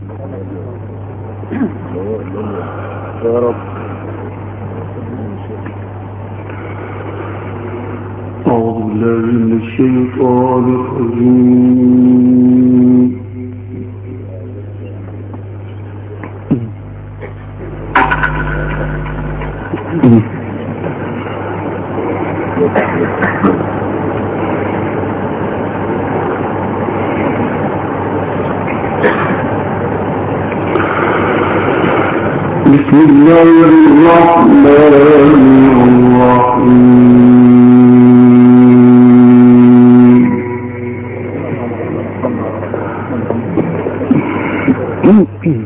يا رب. أعوذ بالله من الشيطان الرجيم. بسم الله الرحمن الرحيم.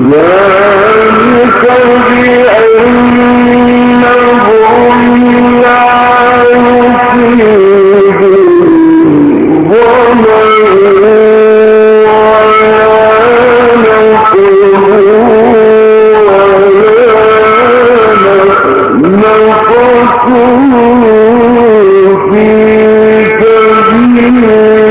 ذلك بأنهم لا يصيبهم ظمأ ولا نصب في سبيل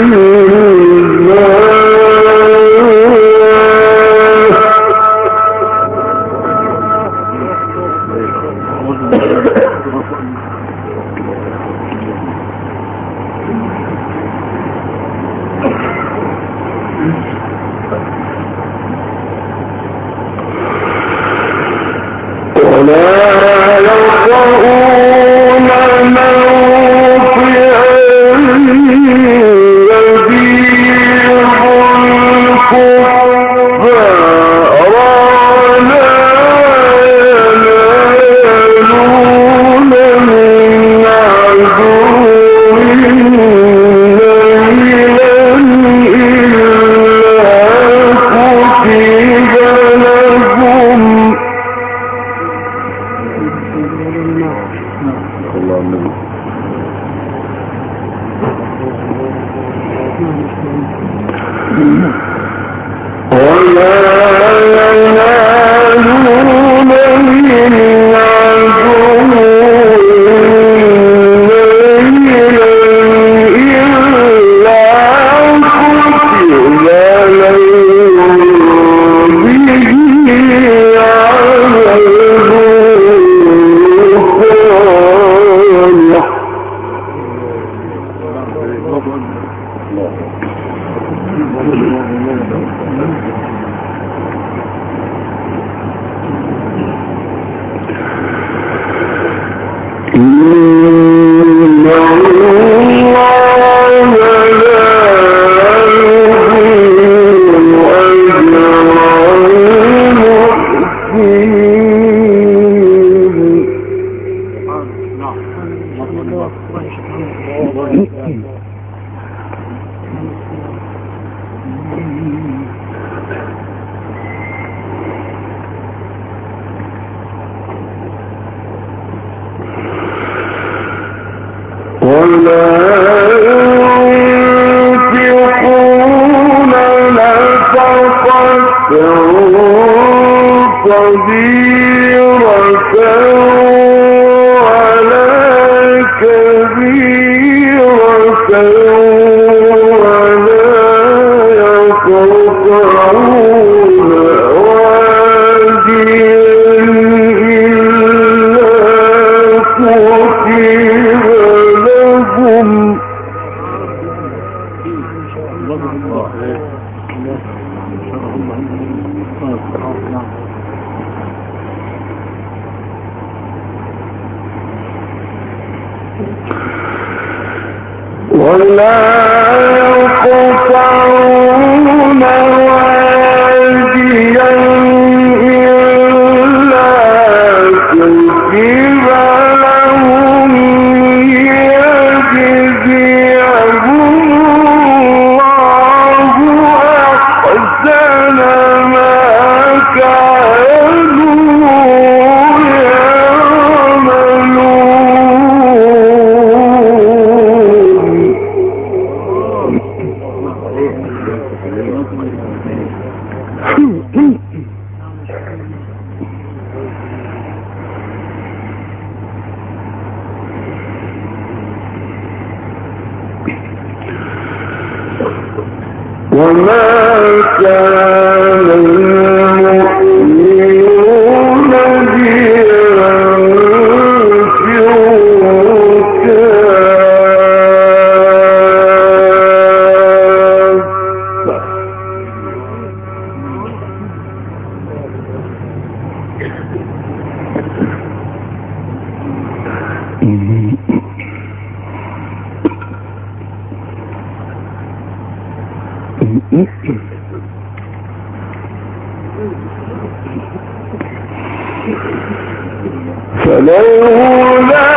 فلولا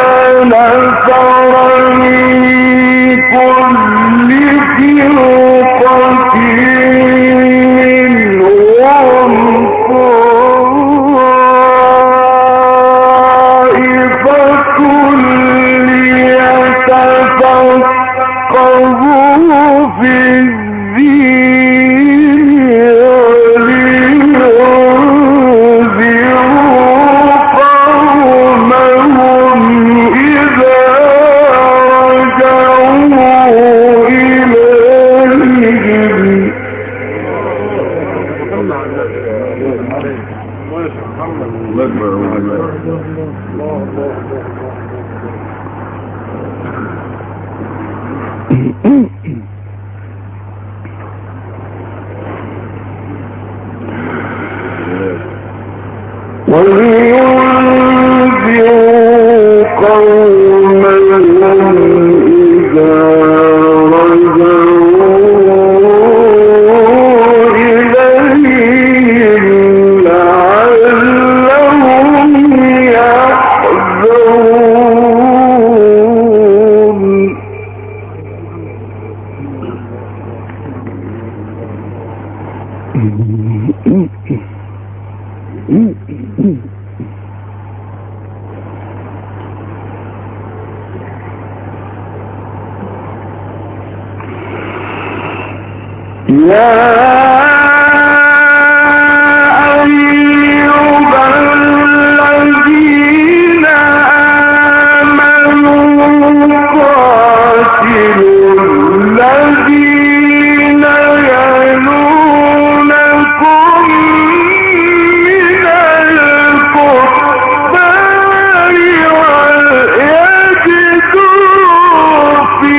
نفر من كل فرقة منهم ولينذروا قومهم إذا رجعوا إليهم لعلهم يحذرون. يا أيها الذين آمنوا قاتلوا الذين يلونكم من الكفار وليجدوا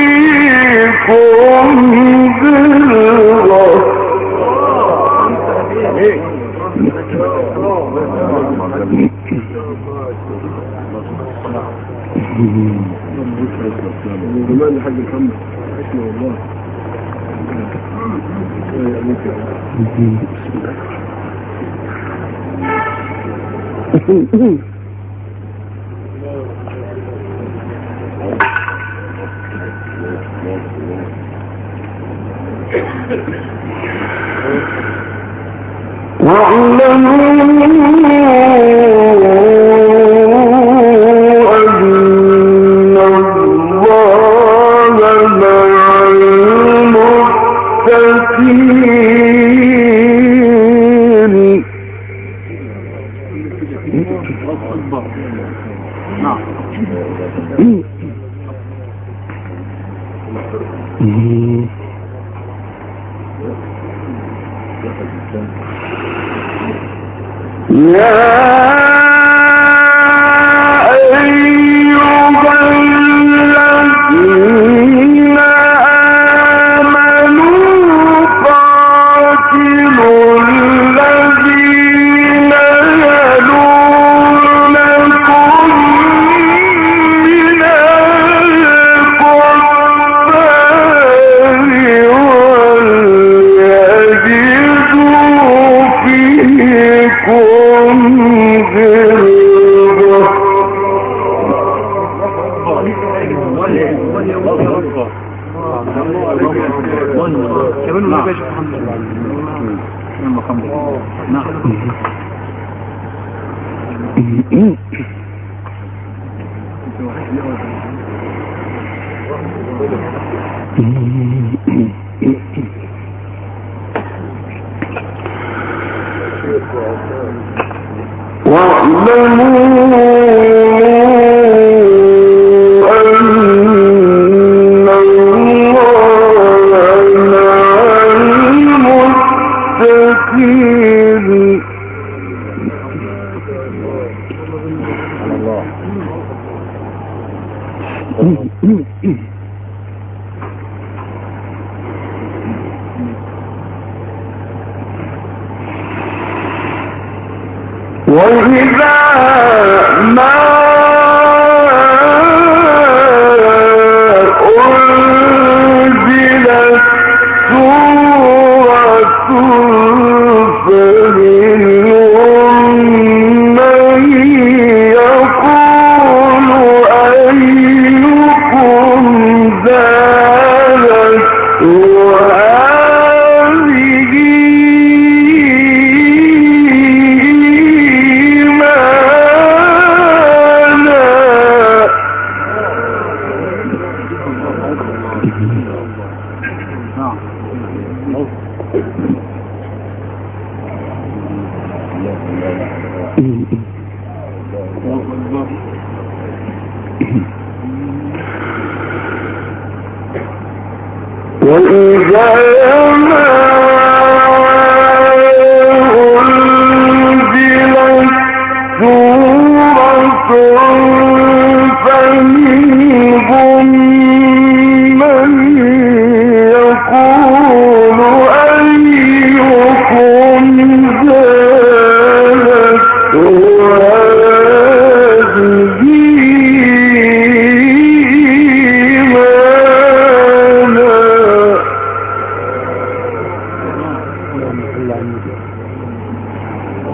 فيكم زمان حاج محمد عشنا والله. وإذا ما أنزلت سورة فمنهم من يقول أيكم زادته وإذا ما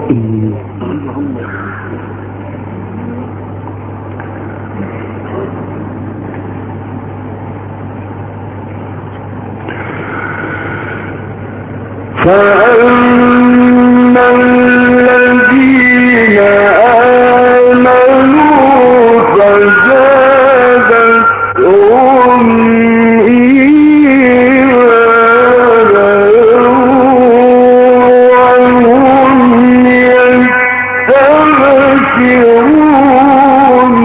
فأما الذين آمنوا فزادتهم إيمانا وهم يستبشرون.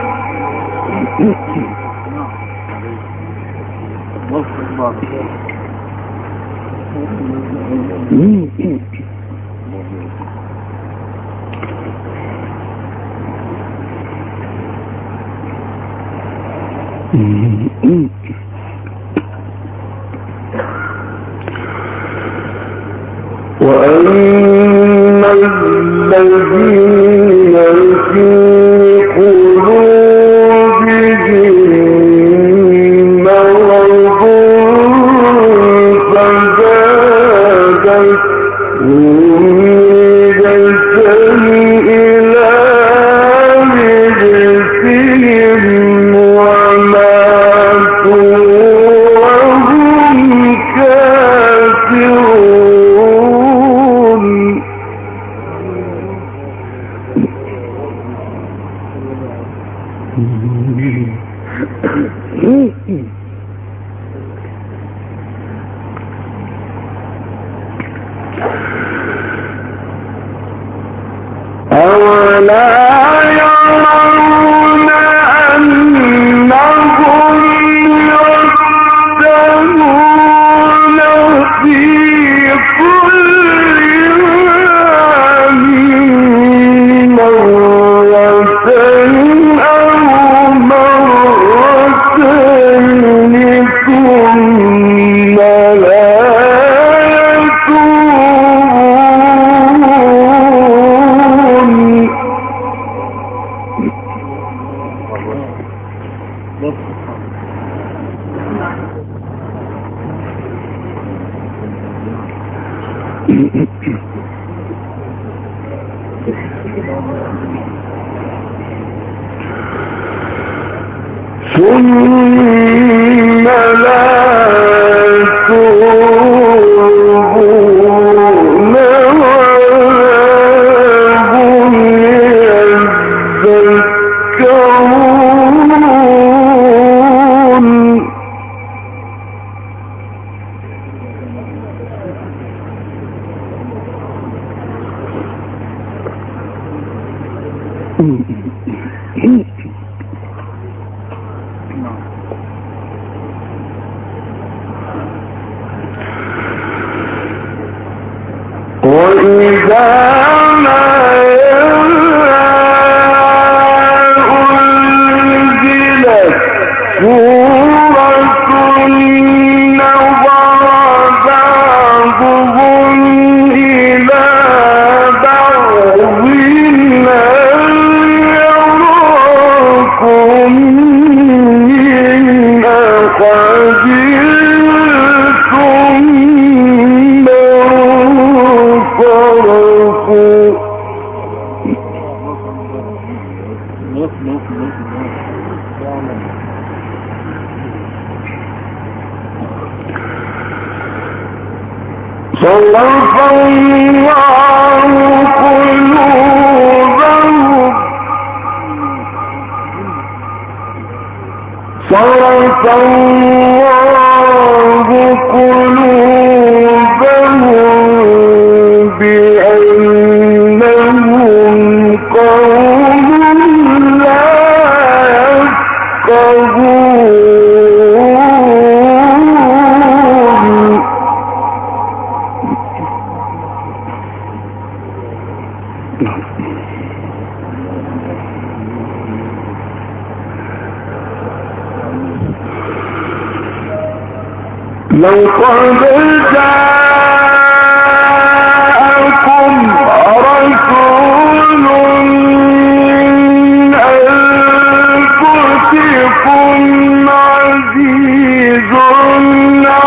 وأما الذين في قلوبهم مرض فزادتهم رجسا إلى رجسهم وماتوا وهم كافرون. أولا يرون أنهم يفتنون في كل عام مرة أو مرتين ثم لا ثم لا يتوبون ولا هم يذكرون. وإذا ما أنزلت سورة نظر بعضهم إلى بعض هل يراكم من أحد ثم انصرفوا. صرف الله قلوبهم صرف الله قلوبهم بأنهم قوم لا يفقهون. لو قد جاءكم رسول من أنفسكم عزيز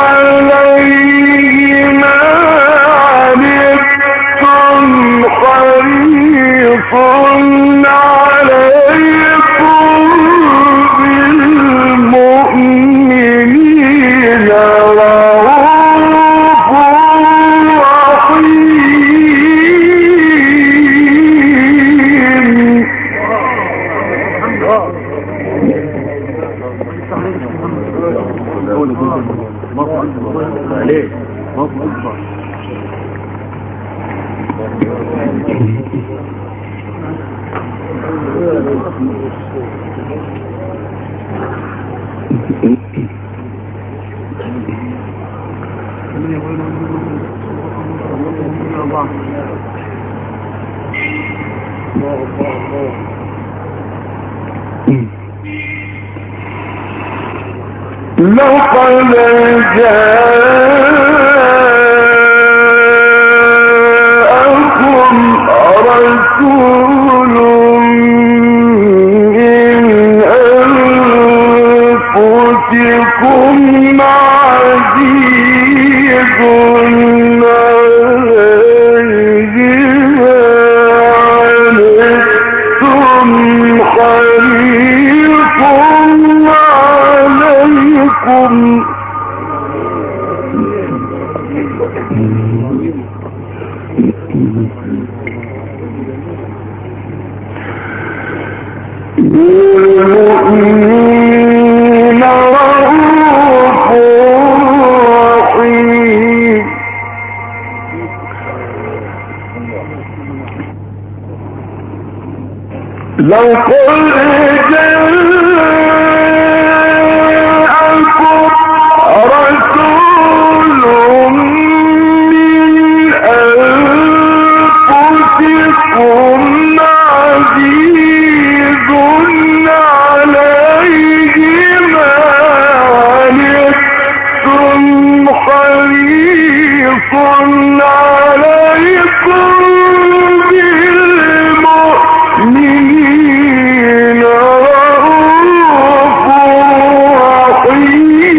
عليه ما عنتم حريص لقد جاءكم رسول من أنفسكم عزيز عليه ما عنتم حريص عليكم بالمؤمنين رؤوف رحيم لقد جاءكم رسول من أنفسكم عزيز عليه ما عنتم حريص عليكم بالمؤمنين رؤوف رحيم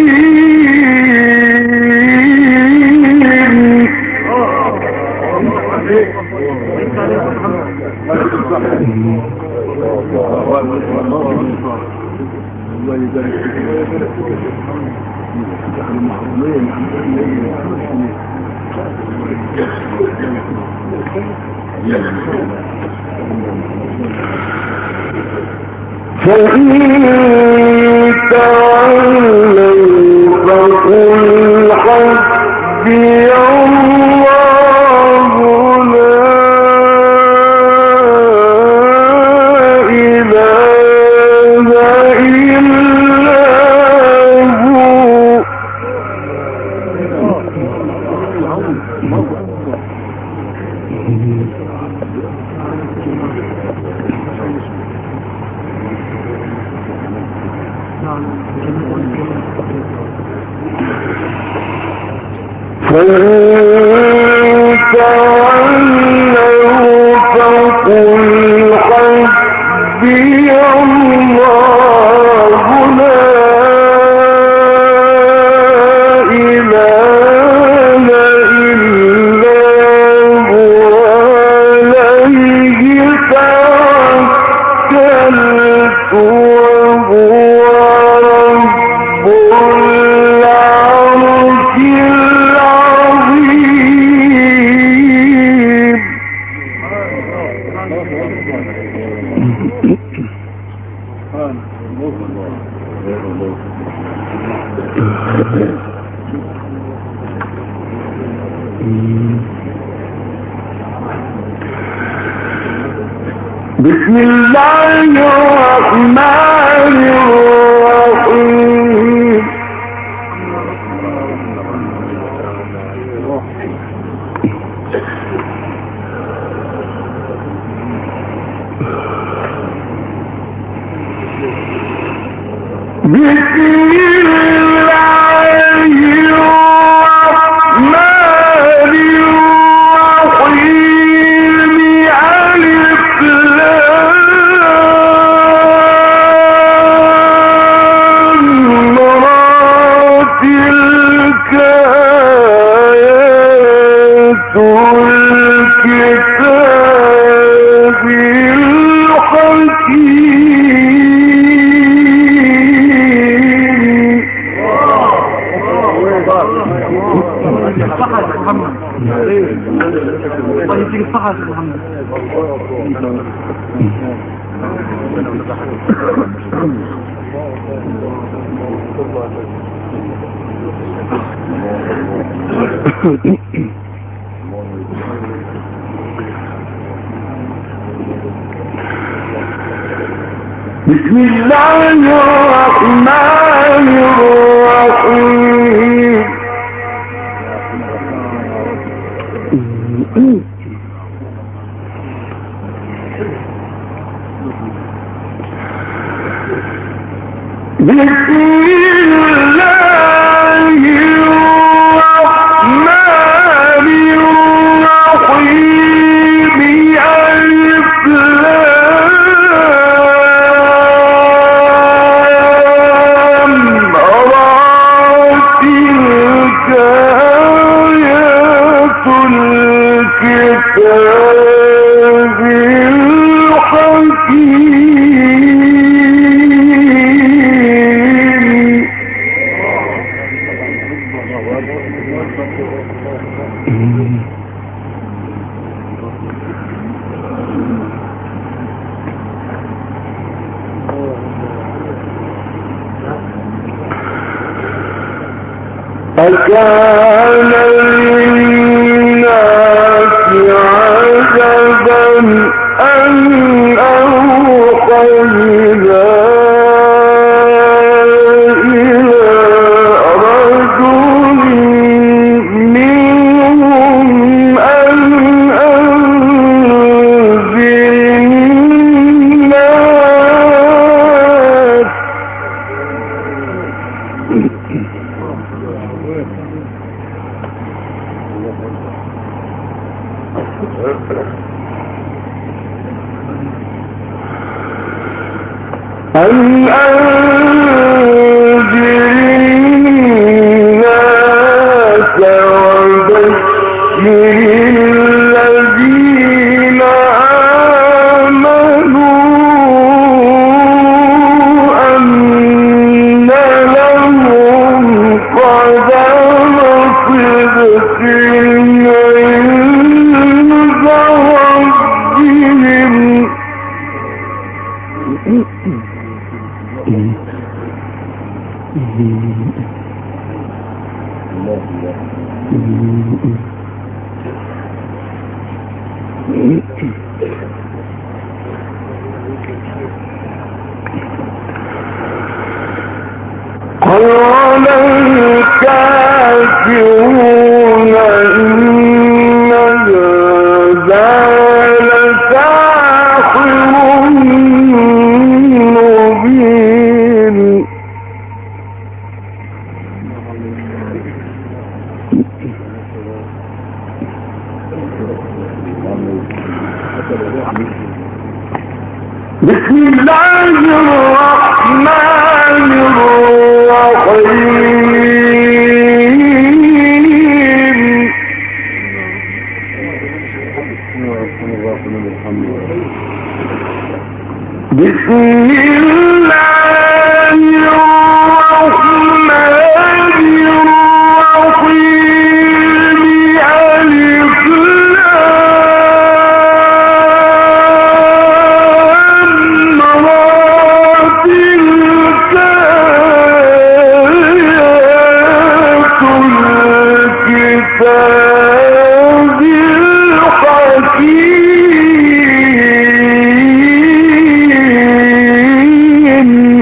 فإن تولوا فقل حسبي الله لا إله إلا هو فإن تولوا فقل حسبي الله لا إله إلا هو عليه توكلت وهو رب العرش العظيم بسم الله الرحمن الرحيم بسم الله الرحمن الرحيم ألف لام را تلك آيات الكتاب الحكيم صحة محمد الله يديك الصحة محمد بسم الله الرحمن الرحيم بسم الله الرحمن الرحيم ألف لام را تلك آيات الكتاب الحكيم أكان للناس عجبا أن أوحينا إلى رجل منهم أن أنذر الناس أن أنذر الناس وبشر الذين آمنوا أن لهم قدم صدق عند ربهم قال الكافرون إن هذا لساحر مبين بسم الله الرحمن الرحيم بسم الله الرحمن الرحيم ألف لام را تلك آيات الكتاب الحكيم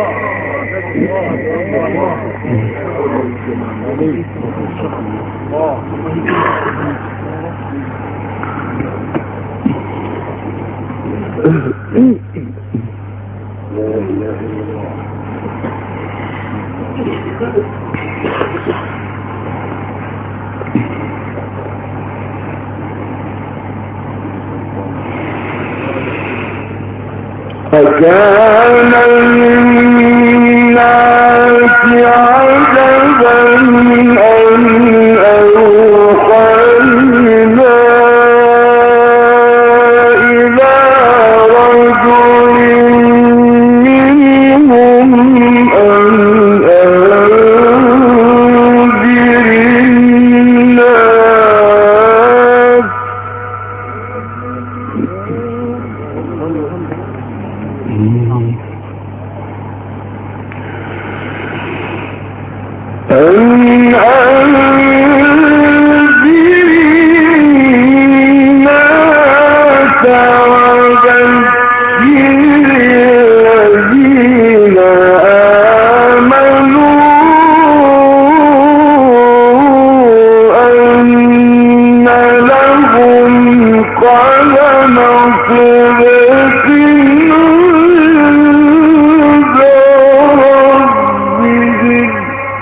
فكان للناس عجبا أن أوحينا إلى رجل منهم أن أنذر الناس أن أنذر الناس وبشر مثقل نصرة عند ربهم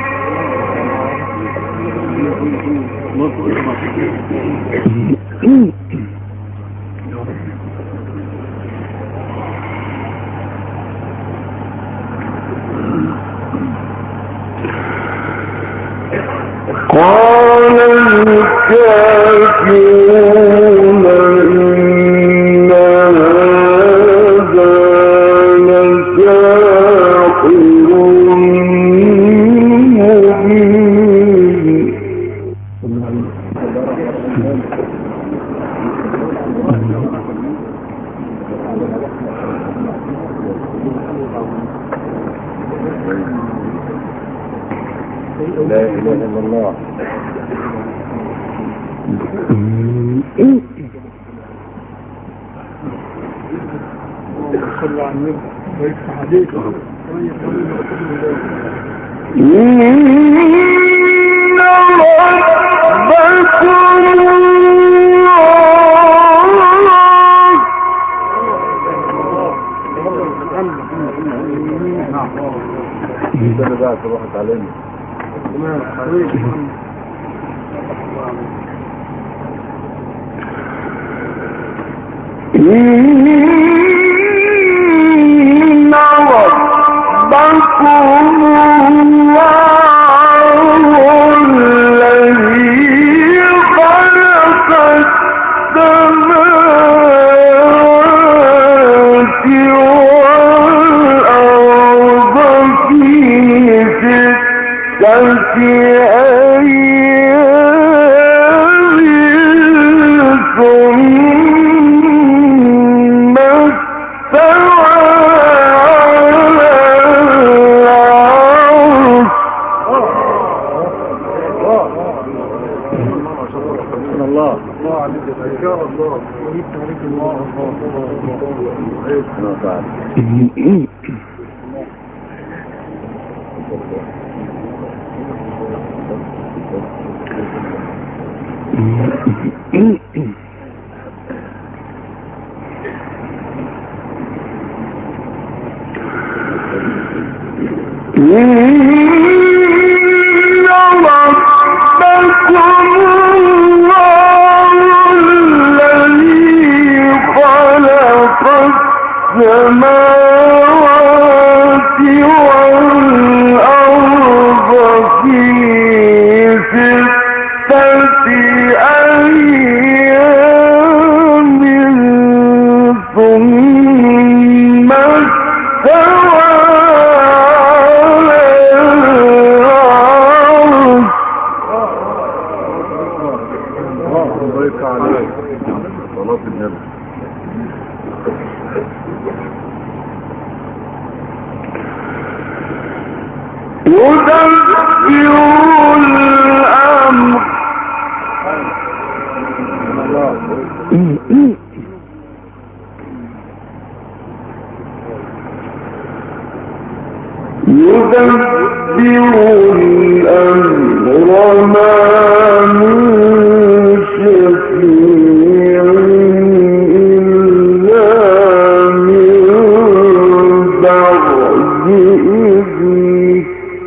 قال الكافرون إن هذا لساحر مبين لا إله إلا الله. صلى على النبي ويفتح عليك إن ربكم انت اللي بقى تروح تعلمني. إن ربكم الله الذي خلق السماوات والأرض في ستة أيام ثم استوى على العرش الله الله عليك يا الله وجبت عليك الله السماوات والأرض في ستة أيام ثم استوى على العرش الله يفتح عليك. صلاة النبي. يدبر الأمر ما من شفيع إلا من بعد إذنه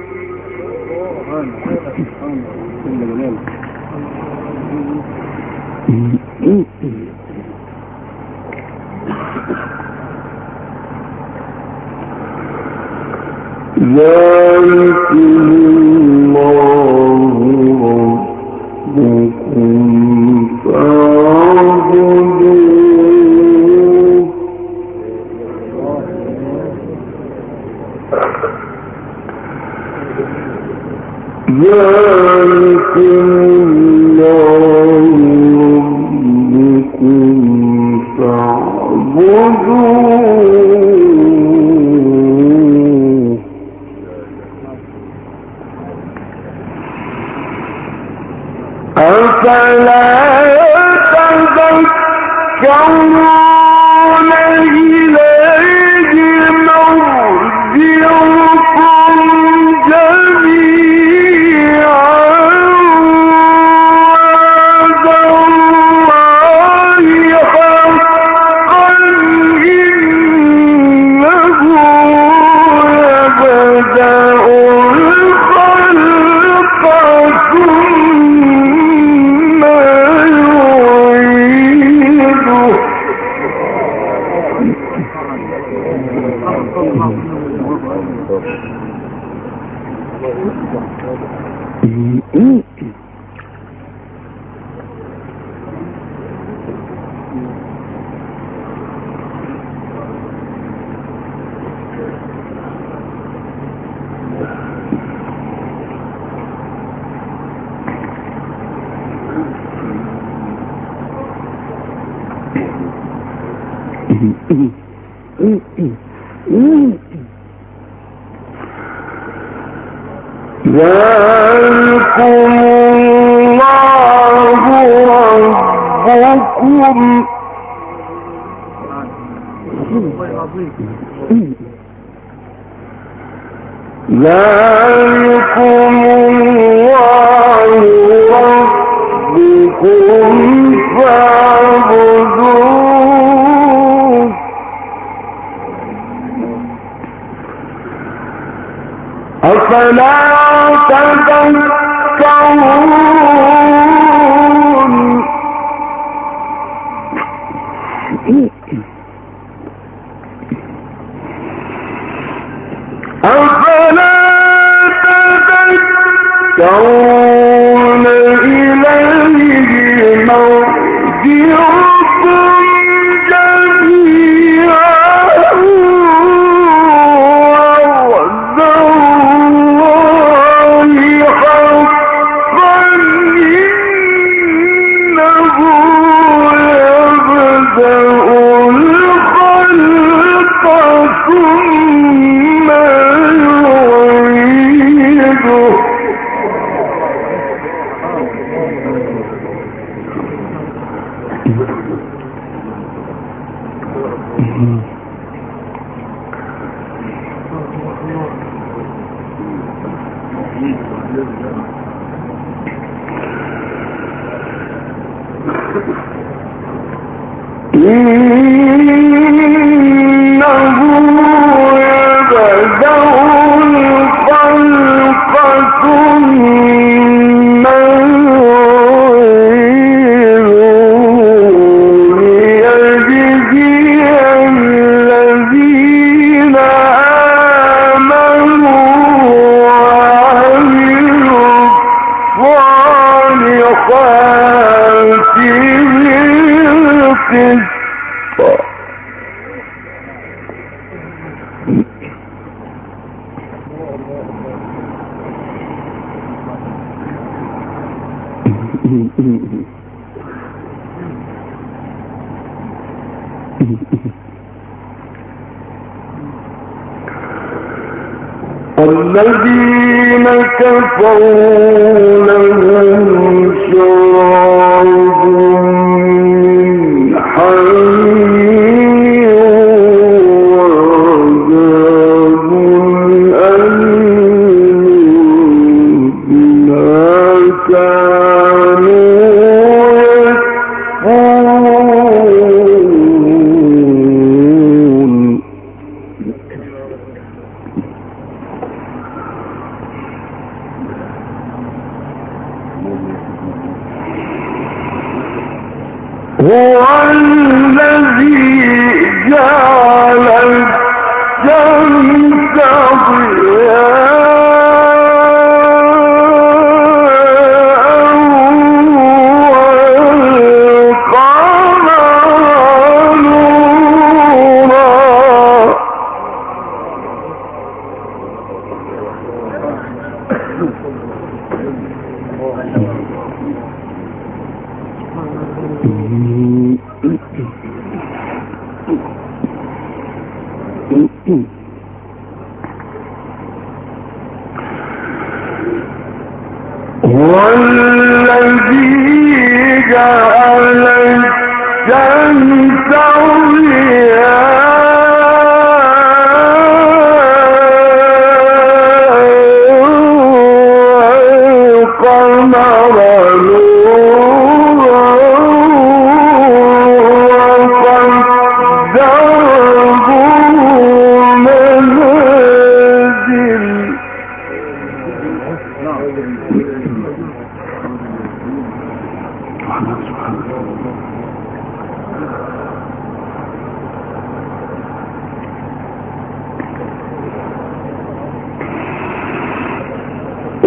ذلكم الله ربكم فاعبدوه ذلكم الله ربكم فاعبدوه أفلا يتذكرون إليه مرجعكم جميعا وعد الله ذلكم الله ربكم ذلكم الله ربكم فاعبدوه أفلا تذكرون أفلا تذكرون إليه مرجعكم جميعا وعد الله حقا إنه يبدأ الخلق ثم يعيده إنه يبدأ الخلق ثم ليجزي الذين آمنوا وعملوا الصالحات بالقسط الذين كفروا لهم شراب من حميم وعذاب أليم بما كانوا يكفرون هو الذي جعل الشمس ضياء والقمر نورا هو الذي جعل الشمس ضياء والقمر نورا وقدره منازل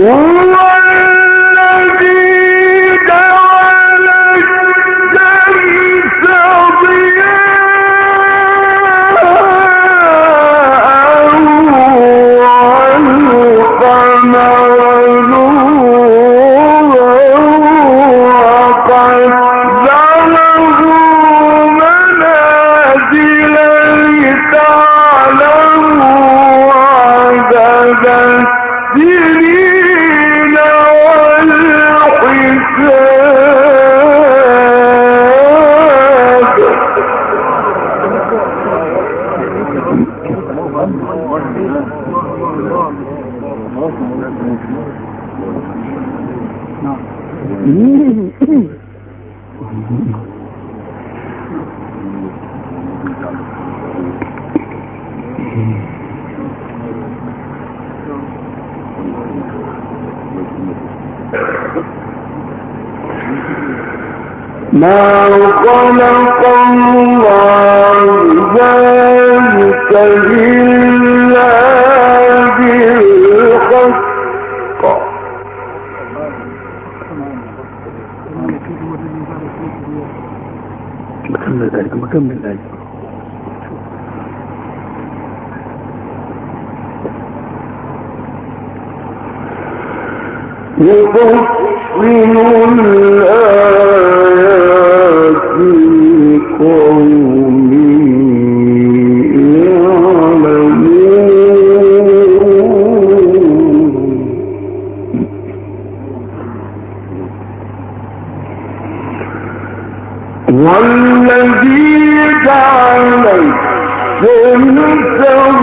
ما خلق الله ذلك إلا بالحق مكمل الآية يفصل الآيات لقوم يعلمون والذي جعل الشمس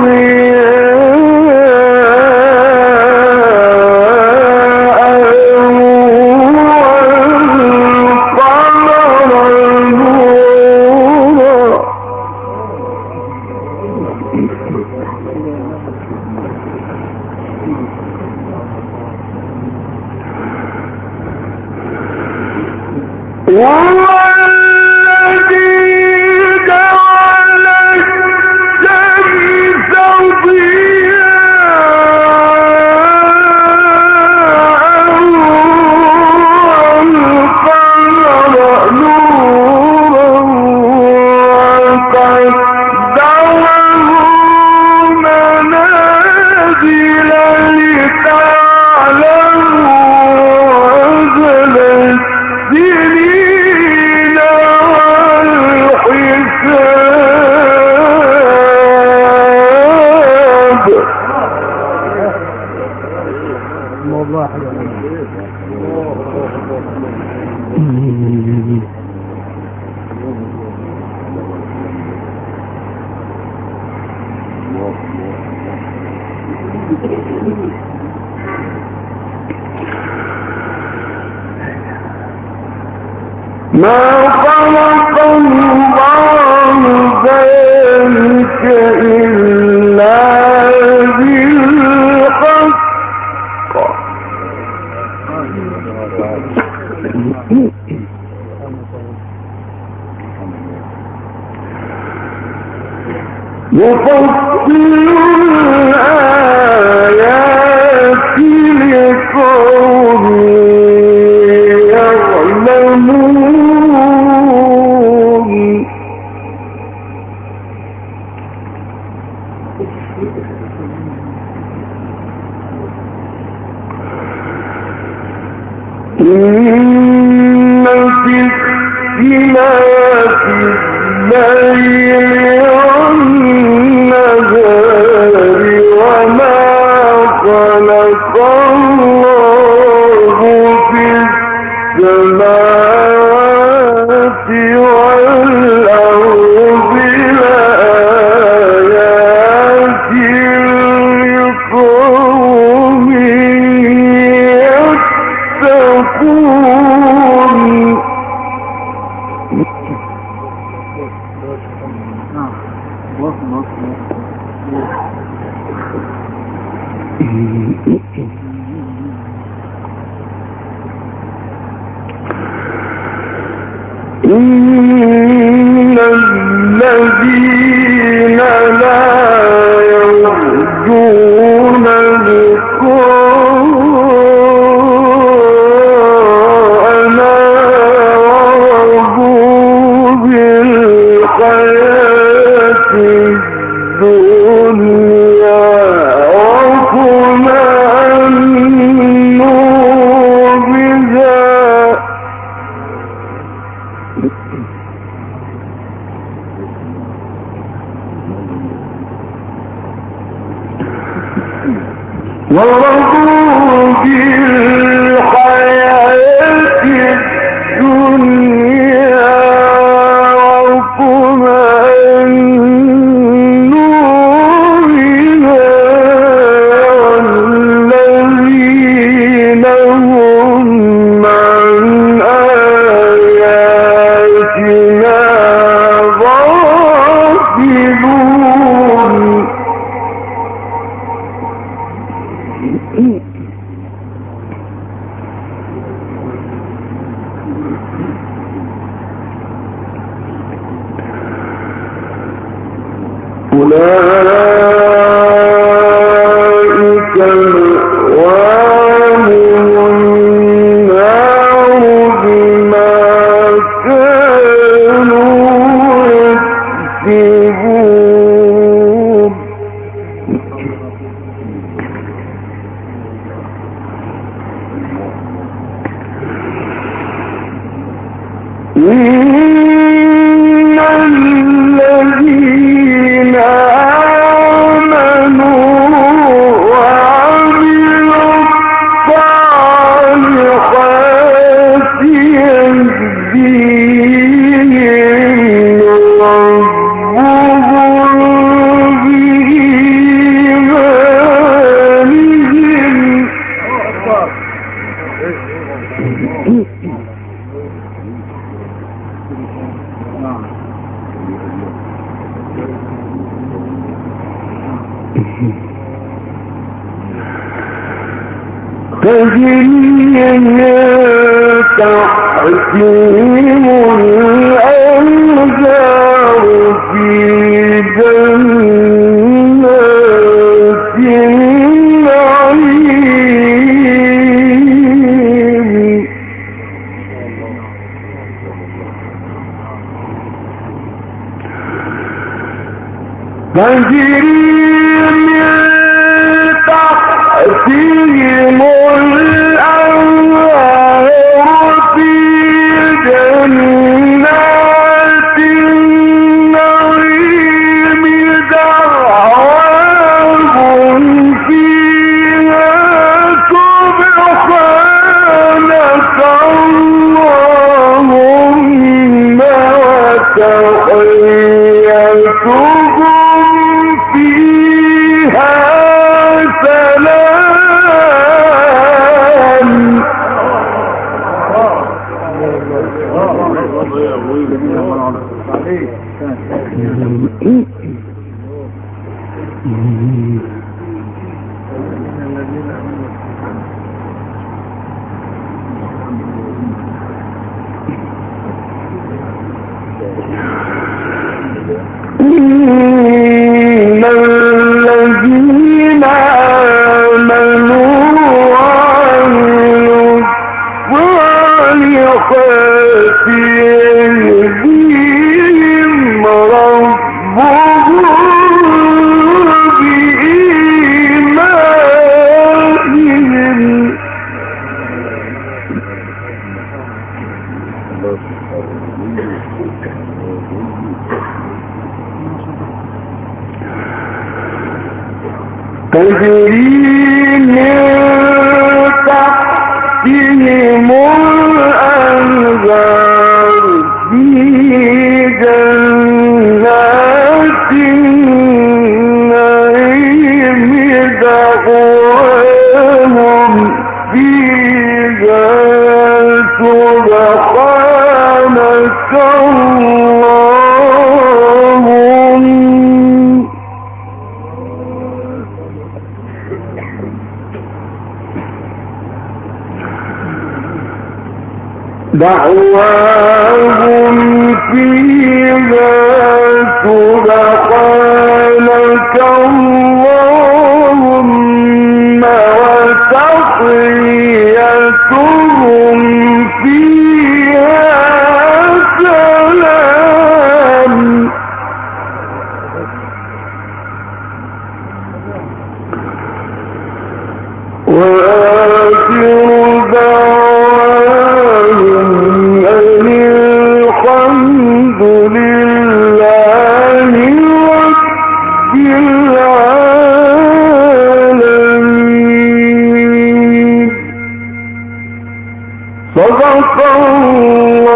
ما خلق الله ذلك إلا بالحق يفصل الآيات لقوم يعلمون إن في اختلاف الليل والنهار وما خلق الله في السماوات والأرض لآيات لقوم يتقون إن الذين لا يرجون لقاءنا ورضوا بالحياة الدنيا واطمأنوا بها والذين هم عن آياتنا غافلون أولئك مأواهم النار بما كانوا يكسبون إن الذين آمنوا وعملوا الصالحات يهديهم ربهم بإيمانهم تجري من تحتهم الأنهار في جنات النعيم تجري من تحتهم الأنهار في جنات النعيم دعواهم فيها سبحانك اللهم وتحيتهم فيها سلام إن الذين آمنوا وعملوا الصالحات يهديهم ربهم بإيمانهم تجري من تحتهم الأنهار في جنات النعيم دعواهم فيها سبحانك اللهم دعواهم فيها سبحانك اللهم وتحيتهم فيها سلام وآخر دعواهم أن الحمد لله صدق الله